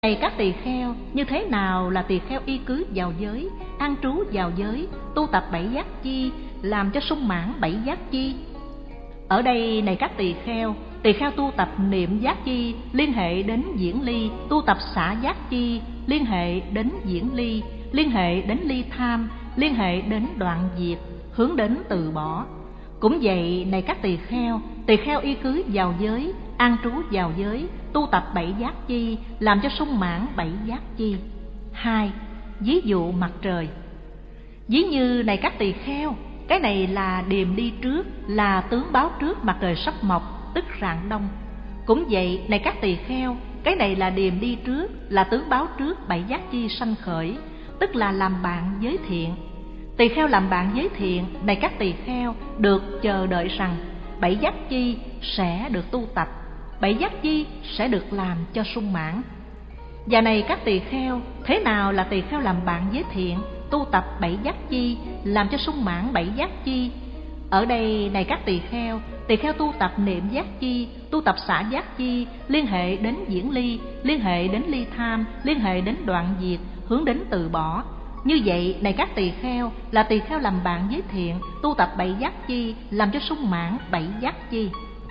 Này các tỳ kheo, như thế nào là tỳ kheo y cứ vào giới, an trú vào giới, tu tập bảy giác chi, làm cho sung mãn bảy giác chi? Ở đây này các tỳ kheo tu tập niệm giác chi liên hệ đến diễn ly, tu tập xả giác chi liên hệ đến diễn ly, liên hệ đến ly tham, liên hệ đến đoạn diệt, hướng đến từ bỏ. Cũng vậy này các tỳ kheo y cứ vào giới, an trú vào giới, tu tập bảy giác chi, làm cho sung mãn bảy giác chi. 2. Ví dụ mặt trời. Ví như này các tỳ kheo, cái này là điềm đi trước, là tướng báo trước mặt trời sắp mọc, tức rạng đông. Cũng vậy này các tỳ kheo, cái này là điềm đi trước, là tướng báo trước bảy giác chi sanh khởi, tức là làm bạn với thiện. Tỳ kheo làm bạn với thiện, này các tỳ kheo được chờ đợi rằng bảy giác chi sẽ được tu tập, bảy giác chi sẽ được làm cho sung mãn. Và này các tỳ kheo, thế nào là tỳ kheo làm bạn với thiện, tu tập bảy giác chi, làm cho sung mãn bảy giác chi? Ở đây này các tỳ kheo tu tập niệm giác chi, tu tập xả giác chi, liên hệ đến diễn ly, liên hệ đến ly tham, liên hệ đến đoạn diệt, hướng đến từ bỏ. Như vậy này các tỳ kheo là tỳ kheo làm bạn với thiện, tu tập bảy giác chi, làm cho sung mãn bảy giác chi.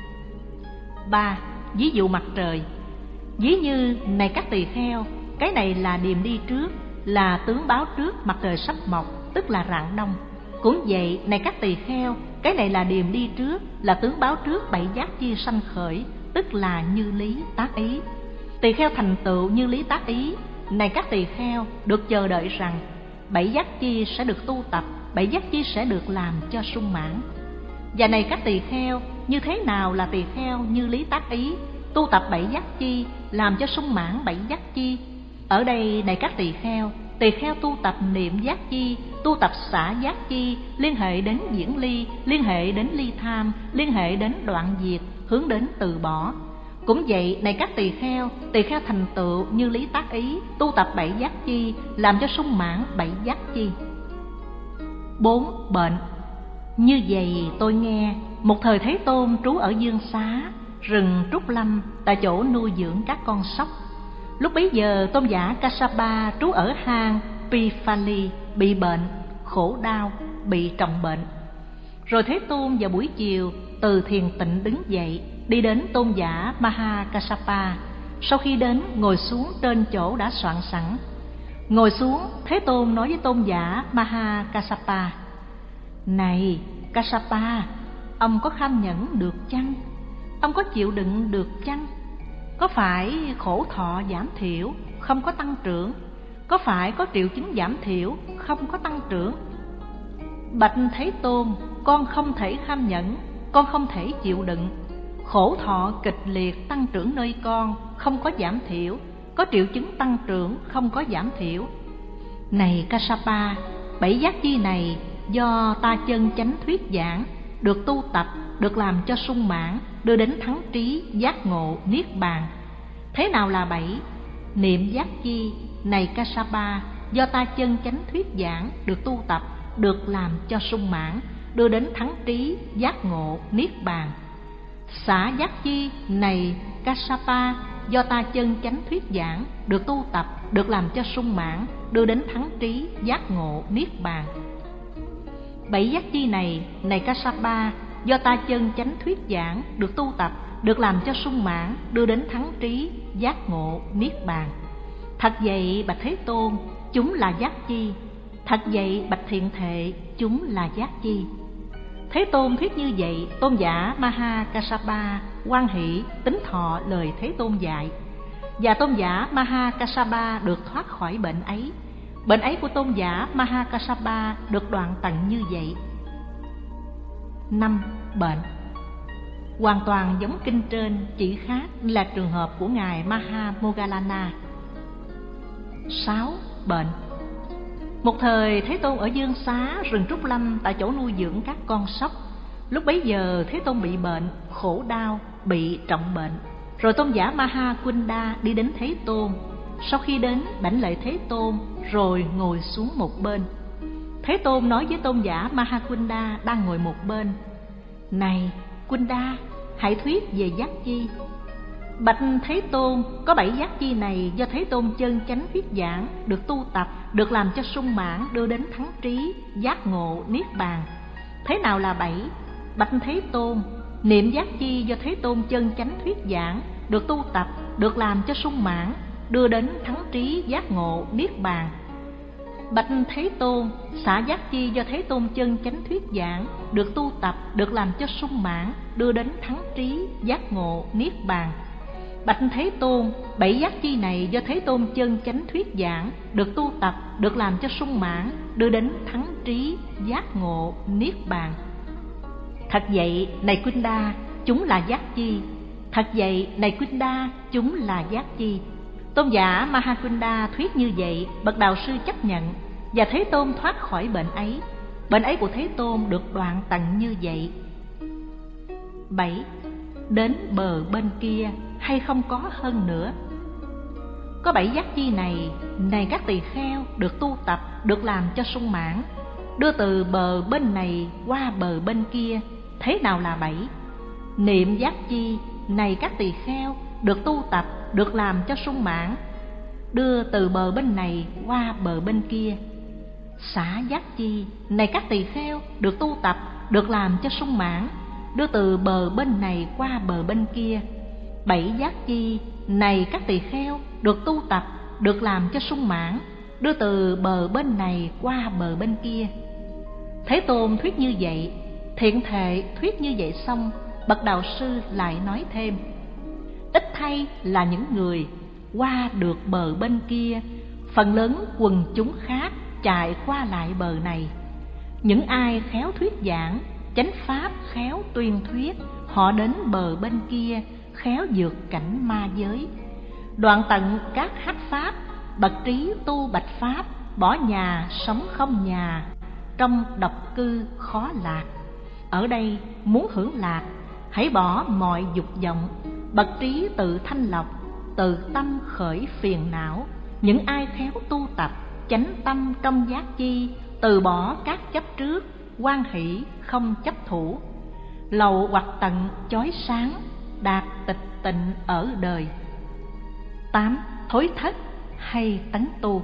3. Ví dụ mặt trời. Ví như này các tỳ kheo, cái này là điềm đi trước, là tướng báo trước mặt trời sắp mọc, tức là rạng đông. Cũng vậy này các tỳ kheo, cái này là điềm đi trước, là tướng báo trước bảy giác chi sanh khởi, tức là như lý tác ý. Tỳ kheo thành tựu như lý tác ý, này các tỳ kheo được chờ đợi rằng bảy giác chi sẽ được tu tập, bảy giác chi sẽ được làm cho sung mãn. Và này các tỳ kheo, như thế nào là tỳ kheo như lý tác ý, tu tập bảy giác chi, làm cho sung mãn bảy giác chi? Ở đây này các tỳ kheo tu tập niệm giác chi, tu tập xả giác chi, liên hệ đến diễn ly, liên hệ đến ly tham, liên hệ đến đoạn diệt, hướng đến từ bỏ. Cũng vậy này các tỳ kheo thành tựu như lý tác ý, tu tập bảy giác chi, làm cho sung mãn bảy giác chi. 4. Bệnh. Như vậy tôi nghe, một thời Thế Tôn trú ở Dương Xá, rừng Trúc Lâm, tại chỗ nuôi dưỡng các con sóc. Lúc bấy giờ tôn giả Kassapa trú ở hang Pipali, bị bệnh, khổ đau, bị trọng bệnh. Rồi Thế Tôn vào buổi chiều từ thiền tịnh đứng dậy, đi đến tôn giả Mahakassapa. Sau khi đến, ngồi xuống trên chỗ đã soạn sẵn. Ngồi xuống, Thế Tôn nói với tôn giả Mahakassapa: Này Kassapa, ông có kham nhẫn được chăng? Ông có chịu đựng được chăng? Có phải khổ thọ giảm thiểu, không có tăng trưởng? Có phải có triệu chứng giảm thiểu, không có tăng trưởng? Bạch Thế Tôn, con không thể kham nhẫn, con không thể chịu đựng. Khổ thọ kịch liệt tăng trưởng nơi con, không có giảm thiểu. Có triệu chứng tăng trưởng, không có giảm thiểu. Này Kassapa, bảy giác chi này do ta chân chánh thuyết giảng, được tu tập, được làm cho sung mãn, đưa đến thắng trí, giác ngộ, niết bàn. Thế nào là bảy? Niệm giác chi, này Kassapa, do ta chân chánh thuyết giảng, được tu tập, được làm cho sung mãn, đưa đến thắng trí, giác ngộ, niết bàn. Xả giác chi, này Kassapa, do ta chân chánh thuyết giảng, được tu tập, được làm cho sung mãn, đưa đến thắng trí, giác ngộ, niết bàn. Bảy giác chi này, này Kassapa, do ta chân chánh thuyết giảng, được tu tập, được làm cho sung mãn, đưa đến thắng trí, giác ngộ, niết bàn. Thật vậy bạch Thế Tôn, chúng là giác chi? Thật vậy bạch Thiện Thệ, chúng là giác chi? Thế Tôn thuyết như vậy, tôn giả Mahakassapa hoan hỷ tín thọ lời Thế Tôn dạy, và tôn giả Mahakassapa được thoát khỏi bệnh ấy. Bệnh ấy của tôn giả Mahakassapa được đoạn tận như vậy. 5. Bệnh. Hoàn toàn giống kinh trên, chỉ khác là trường hợp của ngài Mahamoggallana. 6. Bệnh. Một thời Thế Tôn ở Dương Xá, rừng Trúc Lâm, tại chỗ nuôi dưỡng các con sóc. Lúc bấy giờ Thế Tôn bị bệnh, khổ đau, bị trọng bệnh. Rồi tôn giả Mahakunda đi đến Thế Tôn. Sau khi đến, đảnh lễ Thế Tôn, rồi ngồi xuống một bên. Thế Tôn nói với tôn giả Mahakunda đang ngồi một bên: Này Kunda, hãy thuyết về giác chi. Bạch Thế Tôn, có 7 giác chi này do Thế Tôn chân chánh thuyết giảng, được tu tập, được làm cho sung mãn, đưa đến thắng trí, giác ngộ, niết bàn. Thế nào là 7? Bạch Thế Tôn, niệm giác chi do Thế Tôn chân chánh thuyết giảng, được tu tập, được làm cho sung mãn, đưa đến thắng trí, giác ngộ, niết bàn. Bạch Thế Tôn, xả giác chi do Thế Tôn chân chánh thuyết giảng, được tu tập, được làm cho sung mãn, đưa đến thắng trí, giác ngộ, niết bàn. Bạch Thế Tôn, 7 giác chi này do Thế Tôn chân chánh thuyết giảng, được tu tập, được làm cho sung mãn, đưa đến thắng trí, giác ngộ, niết bàn. Thật vậy, này Kunda, chúng là giác chi. Thật vậy, này Kunda, chúng là giác chi. Tôn giả Mahakunda thuyết như vậy, bậc đạo sư chấp nhận, và Thế Tôn thoát khỏi bệnh ấy. Bệnh ấy của Thế Tôn được đoạn tận như vậy. 7. Đến bờ bên kia hay không có hơn nữa. Có 7 giác chi này, này các tỳ kheo, được tu tập, được làm cho sung mãn, đưa từ bờ bên này qua bờ bên kia. Thế nào là 7? Niệm giác chi, này các tỳ kheo, được tu tập, được làm cho sung mãn, đưa từ bờ bên này qua bờ bên kia. Xả giác chi, này các tỳ kheo, được tu tập, được làm cho sung mãn, đưa từ bờ bên này qua bờ bên kia. 7 giác chi, này các tỳ kheo, được tu tập, được làm cho sung mãn, đưa từ bờ bên này qua bờ bên kia. Thế Tôn thuyết như vậy, thiện thệ thuyết như vậy xong, bậc đạo sư lại nói thêm: ít thay là những người qua được bờ bên kia, phần lớn quần chúng khác chạy qua lại bờ này. Những ai khéo thuyết giảng, chánh pháp khéo tuyên thuyết, họ đến bờ bên kia, khéo vượt cảnh ma giới, đoạn tận các hắc pháp, bậc trí tu bạch pháp, bỏ nhà sống không nhà, trong độc cư khó lạc. Ở đây muốn hưởng lạc, hãy bỏ mọi dục vọng, bậc trí tự thanh lọc, từ tâm khởi phiền não. Những ai khéo tu tập, chánh tâm trong giác chi, từ bỏ các chấp trước, hoan hỷ không chấp thủ, lậu hoặc tận chói sáng, đạt tịch tịnh ở đời. 8. Thối thất hay tấn tu.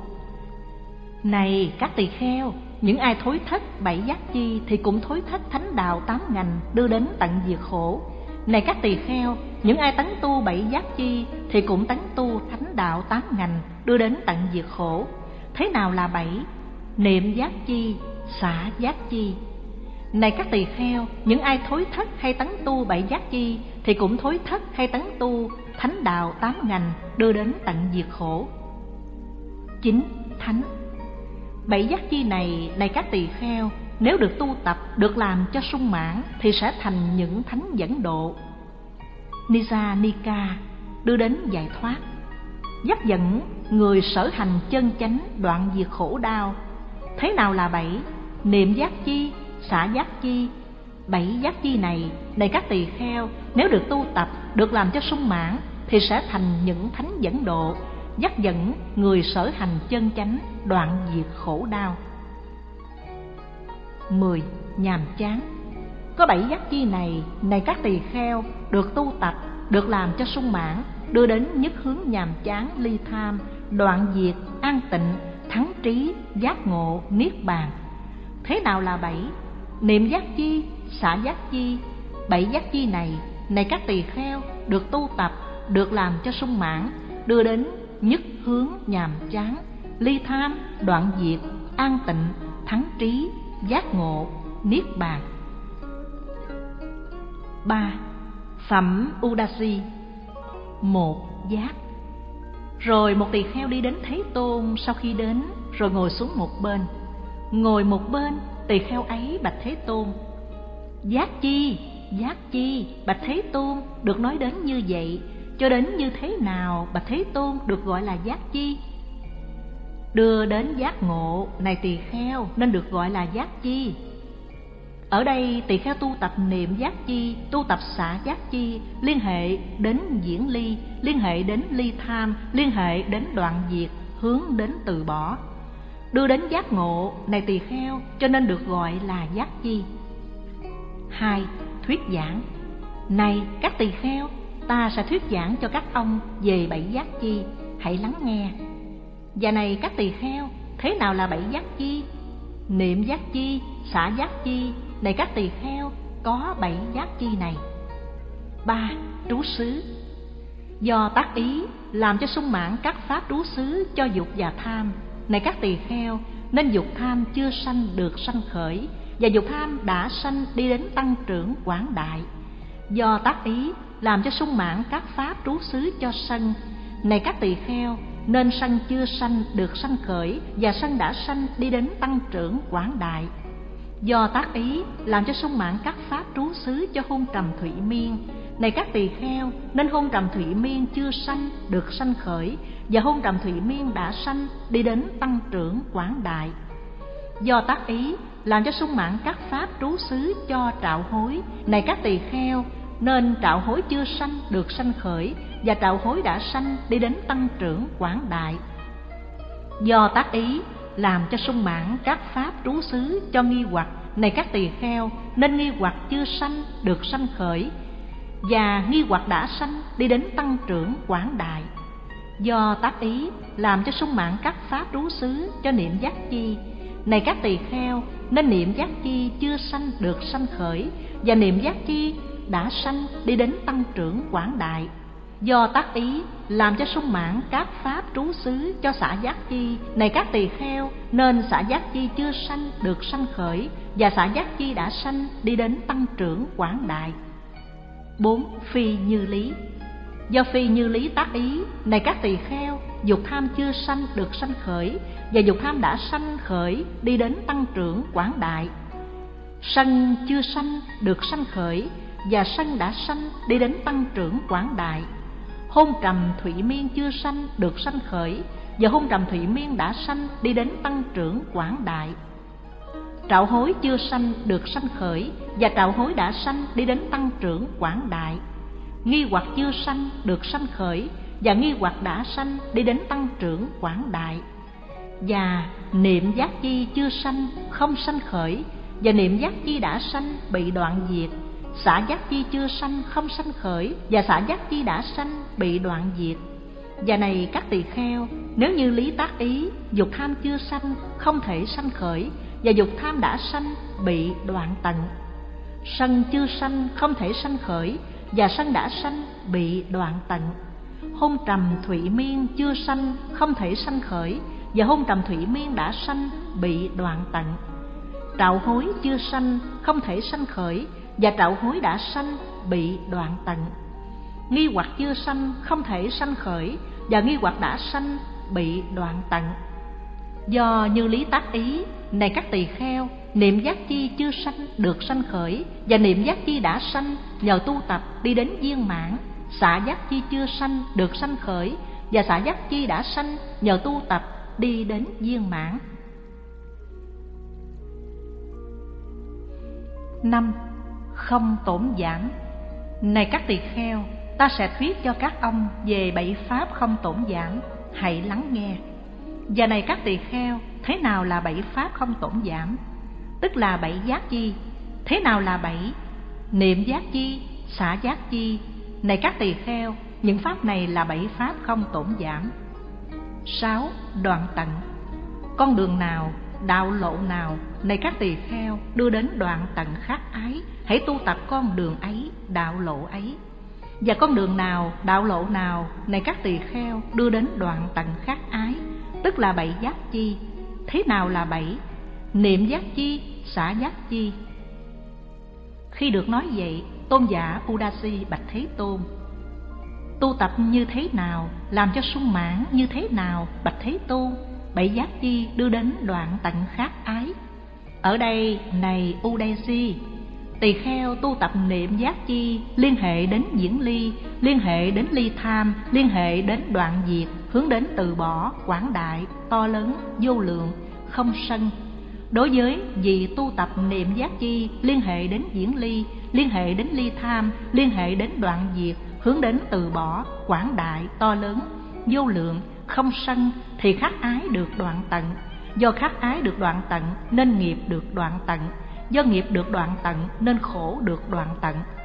Này các tỳ kheo, những ai thối thất 7 giác chi thì cũng thối thất thánh đạo 8 ngành, đưa đến tận diệt khổ. Này các tỳ kheo, những ai tấn tu 7 giác chi thì cũng tấn tu thánh đạo 8 ngành, đưa đến tận diệt khổ. Thế nào là 7? Niệm giác chi, xả giác chi. Này các tỳ kheo, những ai thối thất hay tấn tu 7 giác chi thì cũng thối thất hay tấn tu thánh đạo 8 ngành, đưa đến tận diệt khổ. 9. Thánh. 7 giác chi này, này các tỳ kheo, nếu được tu tập, được làm cho sung mãn thì sẽ thành những thánh dẫn độ. Nija Nika, đưa đến giải thoát, dắt dẫn người sở hành chân chánh, đoạn diệt khổ đau. Thế nào là 7? Niệm giác chi, xả giác chi. 7 giác chi này, này các tỳ kheo, nếu được tu tập, được làm cho sung mãn thì sẽ thành những thánh dẫn độ, dắt dẫn người sở hành chân chánh, đoạn diệt khổ đau. 10. Nhàm chán. Có 7 giác chi này, này các tỳ kheo, được tu tập, được làm cho sung mãn, đưa đến nhất hướng nhàm chán, ly tham, đoạn diệt, an tịnh, thắng trí, giác ngộ, niết bàn. Thế nào là 7? Niệm giác chi, xả giác chi. 7 giác chi này, này các tỳ kheo, được tu tập, được làm cho sung mãn, đưa đến nhất hướng nhàm chán, ly tham, đoạn diệt, an tịnh, thắng trí, giác ngộ, niết bàn. 3. Phẩm Udasi. 1. Giác. Rồi một tỳ kheo đi đến Thế Tôn. Sau khi đến, rồi ngồi xuống một bên. Ngồi một bên, tỳ kheo ấy bạch Thế Tôn: giác chi, giác chi, bạch Thế Tôn, được nói đến như vậy, cho đến như thế nào bạch Thế Tôn được gọi là giác chi? Đưa đến giác ngộ, này tỳ kheo, nên được gọi là giác chi. Ở đây tỳ kheo tu tập niệm giác chi, tu tập xả giác chi, liên hệ đến diễn ly, liên hệ đến ly tham, liên hệ đến đoạn diệt, hướng đến từ bỏ. Đưa đến giác ngộ, này tỳ kheo, cho nên được gọi là giác chi. 2. Thuyết giảng. Này các tỳ kheo, ta sẽ thuyết giảng cho các ông về bảy giác chi, hãy lắng nghe. Và này các tỳ kheo, thế nào là bảy giác chi? Niệm giác chi, xả giác chi, này các tỳ kheo, có bảy giác chi này. 3. Trú xứ. Do tác ý làm cho sung mãn các pháp trú xứ cho dục và tham, này các tỳ kheo, nên dục tham chưa sanh được sanh khởi, và dục tham đã sanh đi đến tăng trưởng quảng đại. Do tác ý làm cho sung mãn các pháp trú xứ cho sân, này các tỳ kheo, nên sân chưa sanh được sanh khởi, và sân đã sanh đi đến tăng trưởng quảng đại. Do tác ý làm cho sung mãn các pháp trú xứ cho hôn trầm thủy miên, này các tỳ kheo, nên hôn trầm thủy miên chưa sanh được sanh khởi, và hôn trầm thủy miên đã sanh đi đến tăng trưởng quảng đại. Do tác ý làm cho sung mãn các pháp trú xứ cho trạo hối, này các tỳ kheo, nên trạo hối chưa sanh được sanh khởi, và trạo hối đã sanh đi đến tăng trưởng quảng đại. Do tác ý làm cho sung mãn các pháp trú xứ cho nghi hoặc, này các tỳ kheo, nên nghi hoặc chưa sanh được sanh khởi, và nghi hoặc đã sanh đi đến tăng trưởng quảng đại. Do tác ý làm cho sung mãn các pháp trú xứ cho niệm giác chi, này các tỳ kheo, nên niệm giác chi chưa sanh được sanh khởi, và niệm giác chi đã sanh đi đến tăng trưởng quảng đại. Do tác ý làm cho sung mãn các pháp trú xứ cho xả giác chi, này các tỳ kheo, nên xả giác chi chưa sanh được sanh khởi, và xả giác chi đã sanh đi đến tăng trưởng quảng đại. 4. Phi như lý. Do phi như lý tác ý, này các tỳ kheo, dục tham chưa sanh được sanh khởi, và dục tham đã sanh khởi đi đến tăng trưởng quảng đại. Sân chưa sanh được sanh khởi, và sân đã sanh đi đến tăng trưởng quảng đại. Hôn trầm thủy miên chưa sanh được sanh khởi, và hôn trầm thủy miên đã sanh đi đến tăng trưởng quảng đại. Trạo hối chưa sanh được sanh khởi, và trạo hối đã sanh đi đến tăng trưởng quảng đại. Nghi hoặc chưa sanh được sanh khởi, và nghi hoặc đã sanh đi đến tăng trưởng quảng đại. Và niệm giác chi chưa sanh không sanh khởi, và niệm giác chi đã sanh bị đoạn diệt. Xả giác chi chưa sanh không sanh khởi, và xả giác chi đã sanh bị đoạn diệt. Và này các tỳ kheo, nếu như lý tác ý, dục tham chưa sanh không thể sanh khởi, và dục tham đã sanh bị đoạn tận. Sân chưa sanh không thể sanh khởi, và sân đã sanh bị đoạn tận. Hôn trầm thủy miên chưa sanh không thể sanh khởi, và hôn trầm thủy miên đã sanh bị đoạn tận. Trạo hối chưa sanh không thể sanh khởi, và trạo hối đã sanh bị đoạn tận. Nghi hoặc chưa sanh không thể sanh khởi, và nghi hoặc đã sanh bị đoạn tận. Do như lý tác ý, này các tỳ kheo, niệm giác chi chưa sanh được sanh khởi, và niệm giác chi đã sanh nhờ tu tập đi đến viên mãn. Xả giác chi chưa sanh được sanh khởi, và xả giác chi đã sanh nhờ tu tập đi đến viên mãn. 5. Không tổn giảm. Này các tỳ kheo, ta sẽ thuyết cho các ông về bảy pháp không tổn giảm, hãy lắng nghe. Và này các tỳ kheo, thế nào là bảy pháp không tổn giảm? Tức là bảy giác chi. Thế nào là bảy? Niệm giác chi, xả giác chi. Này các tỳ kheo, những pháp này là bảy pháp không tổn giảm. 6. Đoạn tận. Con đường nào, đạo lộ nào, này các tỳ kheo, đưa đến đoạn tận khát ái, hãy tu tập con đường ấy, đạo lộ ấy. Và con đường nào, đạo lộ nào, này các tỳ kheo, đưa đến đoạn tận khát ái, tức là bảy giác chi. Thế nào là bảy? Niệm giác chi, xả giác chi. Khi được nói vậy, tôn giả Udasi bạch Thế Tôn: tu tập như thế nào, làm cho sung mãn như thế nào, bạch Thế Tôn? Bảy giác chi đưa đến đoạn tận khát ái. Ở đây, này Udasi, tỳ kheo tu tập niệm giác chi liên hệ đến diễn ly, liên hệ đến ly tham, liên hệ đến đoạn diệt, hướng đến từ bỏ quảng đại, to lớn, vô lượng, không sân. Đối với vị tu tập niệm giác chi liên hệ đến diễn ly, liên hệ đến ly tham, liên hệ đến đoạn diệt, hướng đến từ bỏ quảng đại, to lớn, vô lượng, không sân, thì khát ái được đoạn tận. Do khát ái được đoạn tận nên nghiệp được đoạn tận. Do nghiệp được đoạn tận nên khổ được đoạn tận.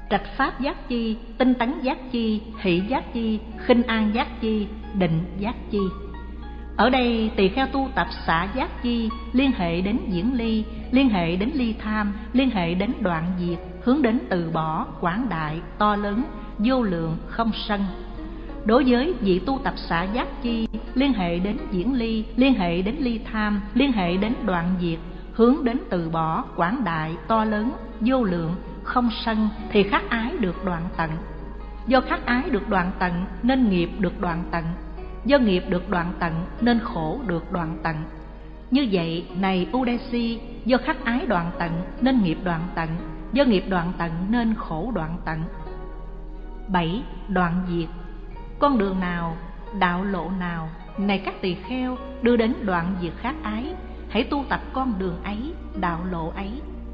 trạch pháp giác chi, tinh tấn giác chi, hỷ giác chi, khinh an giác chi, định giác chi. Ở đây tỳ kheo tu tập xả giác chi, liên hệ đến diễn ly, liên hệ đến ly tham, liên hệ đến đoạn diệt, hướng đến từ bỏ, quảng đại, to lớn, vô lượng, không sân. Đối với vị tu tập xả giác chi, liên hệ đến diễn ly, liên hệ đến ly tham, liên hệ đến đoạn diệt, hướng đến từ bỏ, quảng đại, to lớn, vô lượng, không sân, thì khắc ái được đoạn tận. Do khắc ái được đoạn tận nên nghiệp được đoạn tận, do nghiệp được đoạn tận nên khổ được đoạn tận. Như vậy, này Udasi, do khắc ái đoạn tận nên nghiệp đoạn tận, do nghiệp đoạn tận nên khổ đoạn tận. 7. Đoạn diệt. Con đường nào, đạo lộ nào, này các tỳ kheo, đưa đến đoạn diệt khắc ái, hãy tu tập con đường ấy, đạo lộ ấy.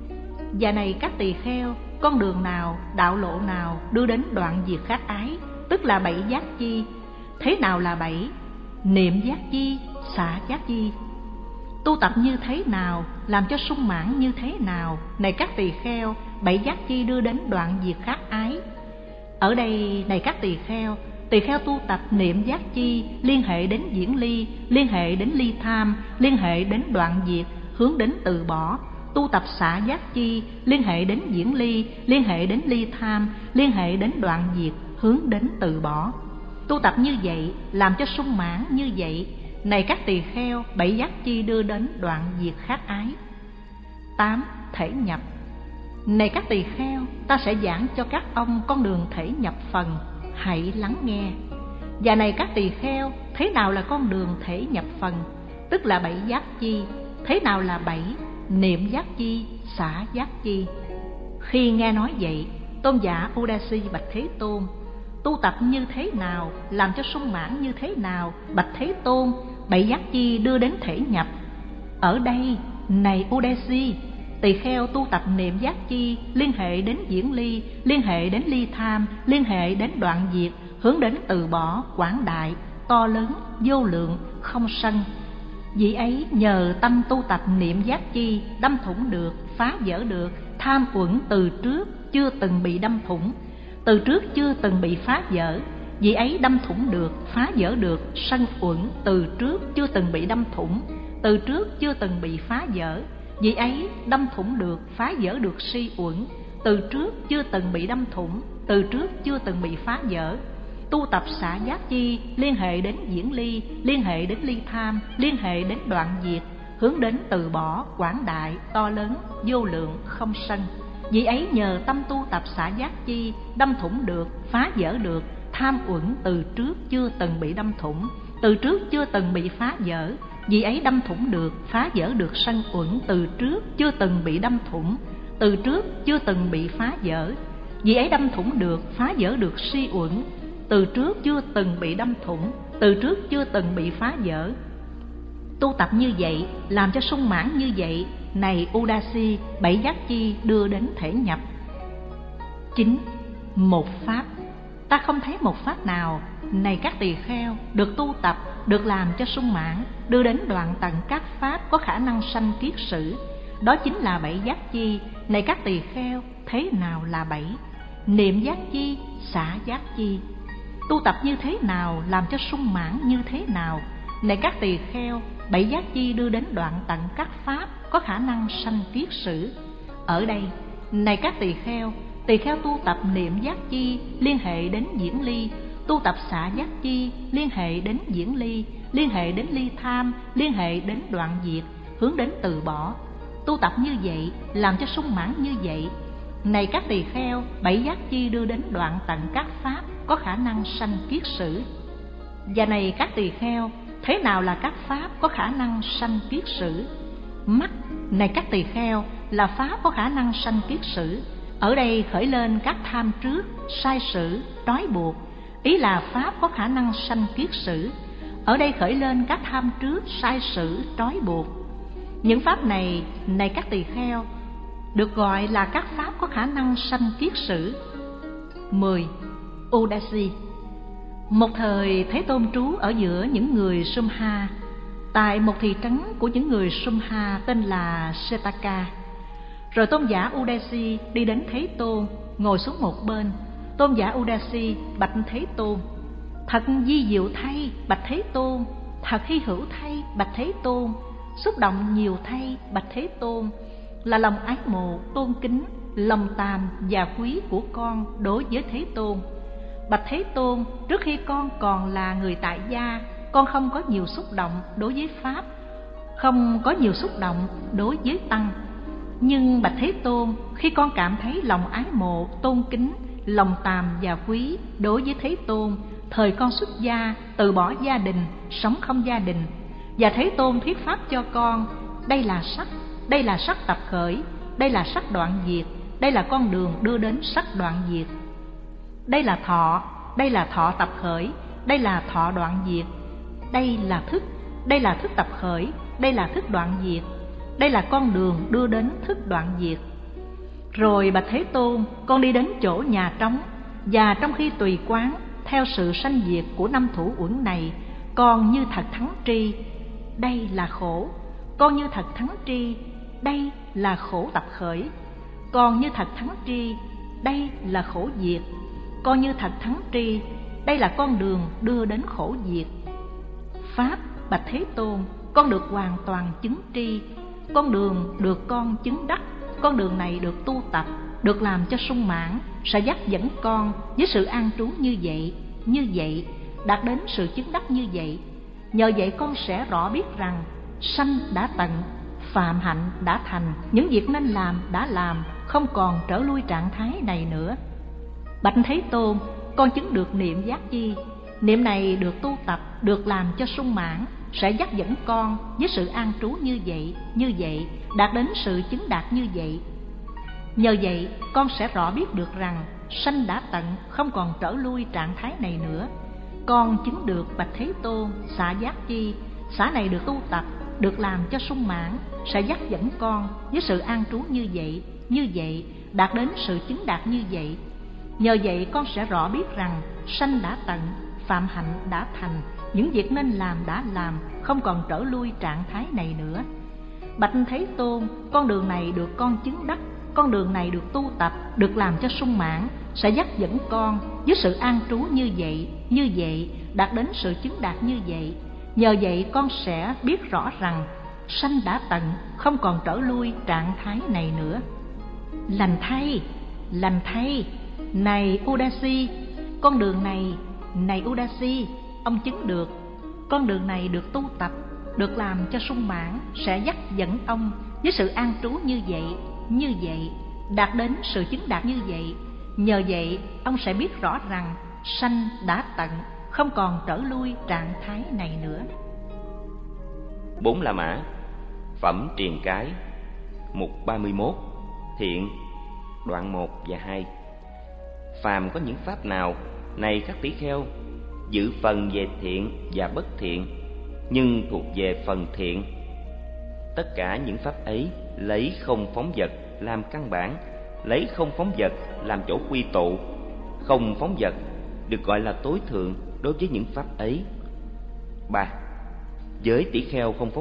Và này các tỳ kheo, con đường nào, đạo lộ nào đưa đến đoạn diệt khắc ái, tức là 7 giác chi. Thế nào là 7? Niệm giác chi, xả giác chi. Tu tập như thế nào, làm cho sung mãn như thế nào, này các tỳ kheo, 7 giác chi đưa đến đoạn diệt khắc ái. Ở đây, này các tỳ kheo tu tập niệm giác chi, liên hệ đến diễn ly, liên hệ đến ly tham, liên hệ đến đoạn diệt, hướng đến từ bỏ. Tu tập xả giác chi, liên hệ đến diễn ly, liên hệ đến ly tham, liên hệ đến đoạn diệt, hướng đến từ bỏ. Tu tập như vậy, làm cho sung mãn như vậy, này các tỳ kheo, 7 giác chi đưa đến đoạn diệt khắc ái. 8. Thể nhập. Này các tỳ kheo, ta sẽ giảng cho các ông con đường thể nhập phần, hãy lắng nghe. Và này các tỳ kheo, thế nào là con đường thể nhập phần, tức là 7 giác chi. Thế nào là 7? Niệm giác chi, xả giác chi. Khi nghe nói vậy, tôn giả Udasi bạch Thế Tôn: tu tập như thế nào, làm cho sung mãn như thế nào, bạch Thế Tôn, 7 giác chi đưa đến thể nhập. Ở đây, này Udasi, tỳ kheo tu tập niệm giác chi, liên hệ đến diễn ly, liên hệ đến ly tham, liên hệ đến đoạn diệt, hướng đến từ bỏ, quảng đại, to lớn, vô lượng, không sân. Vị ấy nhờ tâm tu tập niệm giác chi, đâm thủng được, phá vỡ được tham uẩn từ trước chưa từng bị đâm thủng, từ trước chưa từng bị phá vỡ. Vị ấy đâm thủng được, phá vỡ được sân uẩn từ trước chưa từng bị đâm thủng, từ trước chưa từng bị phá vỡ. Vị ấy đâm thủng được, phá vỡ được si uẩn, từ trước chưa từng bị đâm thủng, từ trước chưa từng bị phá vỡ. Tu tập xả giác chi, liên hệ đến diễn ly, liên hệ đến ly tham, liên hệ đến đoạn diệt, hướng đến từ bỏ, quảng đại, to lớn, vô lượng, không sân. Vị ấy nhờ tâm tu tập xả giác chi, đâm thủng được, phá vỡ được tham uẩn từ trước chưa từng bị đâm thủng, từ trước chưa từng bị phá vỡ. Vị ấy đâm thủng được, phá vỡ được sân uẩn từ trước chưa từng bị đâm thủng, từ trước chưa từng bị phá vỡ. Vị ấy đâm thủng được, phá vỡ được si uẩn, từ trước chưa từng bị đâm thủng, từ trước chưa từng bị phá vỡ. Tu tập như vậy, làm cho sung mãn như vậy, này Udasi, 7 giác chi đưa đến thể nhập. 9. Một pháp. Ta không thấy một pháp nào, này các tỳ kheo, được tu tập, được làm cho sung mãn, đưa đến đoạn tận các pháp có khả năng sanh kiết sử. Đó chính là 7 giác chi, này các tỳ kheo, thế nào là 7? Niệm giác chi, xả giác chi. Tu tập như thế nào, làm cho sung mãn như thế nào, này các tỳ kheo, 7 giác chi đưa đến đoạn tận các pháp có khả năng sanh kiết sử. Ở đây, này các tỳ kheo tu tập niệm giác chi, liên hệ đến diễn ly, tu tập xả giác chi, liên hệ đến diễn ly, liên hệ đến ly tham, liên hệ đến đoạn diệt, hướng đến từ bỏ. Tu tập như vậy, làm cho sung mãn như vậy, này các tỳ kheo, 7 giác chi đưa đến đoạn tận các pháp có khả năng sanh kiết sử. Và này các tỳ kheo, thế nào là các pháp có khả năng sanh kiết sử? Mắt, này các tỳ kheo, là pháp có khả năng sanh kiết sử. Ở đây khởi lên các tham trước, sai sử, trói buộc, ý là pháp có khả năng sanh kiết sử. Ở đây khởi lên các tham trước, sai sử, trói buộc. Những pháp này, này các tỳ kheo, được gọi là các pháp có khả năng sanh kiết sử. 10. Udasi. Một thời Thế Tôn trú ở giữa những người Sumha, tại một thị trấn của những người Sumha tên là Setaka. Rồi tôn giả Udasi đi đến Thế Tôn ngồi xuống một bên. Tôn giả Udasi bạch Thế Tôn: thật vi diệu thay bạch Thế Tôn, thật hy hữu thay bạch Thế Tôn, xúc động nhiều thay bạch Thế Tôn, là lòng ái mộ, tôn kính, lòng tàm và quý của con đối với Thế Tôn. Bạch Thế Tôn, trước khi con còn là người tại gia, con không có nhiều xúc động đối với Pháp, không có nhiều xúc động đối với Tăng. Nhưng bạch Thế Tôn, khi con cảm thấy lòng ái mộ, tôn kính, lòng tàm và quý đối với Thế Tôn, thời con xuất gia, từ bỏ gia đình, sống không gia đình, và Thế Tôn thuyết pháp cho con: đây là sắc tập khởi, đây là sắc đoạn diệt, đây là con đường đưa đến sắc đoạn diệt. Đây là thọ tập khởi, đây là thọ đoạn diệt. Đây là thức tập khởi, đây là thức đoạn diệt. Đây là con đường đưa đến thức đoạn diệt. Rồi bạch Thế Tôn, con đi đến chỗ nhà trống, và trong khi tùy quán theo sự sanh diệt của năm thủ uẩn này, con như thật thắng tri, đây là khổ. Con như thật thắng tri, đây là khổ tập khởi. Con như thật thắng tri, đây là khổ diệt. Con như thật thắng tri, đây là con đường đưa đến khổ diệt. Pháp bạch Thế Tôn, con được hoàn toàn chứng tri, con đường được con chứng đắc. Con đường này được tu tập, được làm cho sung mãn, sẽ dắt dẫn con với sự an trú như vậy, đạt đến sự chứng đắc như vậy. Nhờ vậy con sẽ rõ biết rằng sanh đã tận, phạm hạnh đã thành, những việc nên làm đã làm, không còn trở lui trạng thái này nữa. Bạch Thế Tôn, con chứng được niệm giác chi. Niệm này được tu tập, được làm cho sung mãn, sẽ dắt dẫn con với sự an trú như vậy, đạt đến sự chứng đạt như vậy. Nhờ vậy con sẽ rõ biết được rằng sanh đã tận, không còn trở lui trạng thái này nữa. Con chứng được bạch Thế Tôn xả giác chi. Xả này được tu tập, được làm cho sung mãn, sẽ dắt dẫn con với sự an trú như vậy, đạt đến sự chứng đạt như vậy. Nhờ vậy con sẽ rõ biết rằng sanh đã tận, phạm hạnh đã thành, những việc nên làm đã làm, không còn trở lui trạng thái này nữa. Bạch Thế Tôn, con đường này được con chứng đắc, con đường này được tu tập, được làm cho sung mãn, sẽ dắt dẫn con với sự an trú như vậy, đạt đến sự chứng đạt như vậy. Nhờ vậy con sẽ biết rõ rằng sanh đã tận, không còn trở lui trạng thái này nữa. Lành thay, này Udasi, con đường này Udasi, ông chứng được. Con đường này được tu tập, được làm cho sung mãn, sẽ dắt dẫn ông với sự an trú như vậy, đạt đến sự chứng đạt như vậy. Nhờ vậy ông sẽ biết rõ rằng sanh đã tận, không còn trở lui trạng thái này nữa. 4 La Mã. Phẩm Triền Cái. Mục 31. Thiện. Đoạn 1 và 2. Phàm có những pháp nào, này các tỷ kheo, giữ phần về thiện và bất thiện, nhưng thuộc về phần thiện. Tất cả những pháp ấy lấy không phóng vật làm căn bản, lấy không phóng vật làm chỗ quy tụ. Không phóng vật được gọi là tối thượng đối với những pháp ấy. 3. Giới tỷ kheo không phóng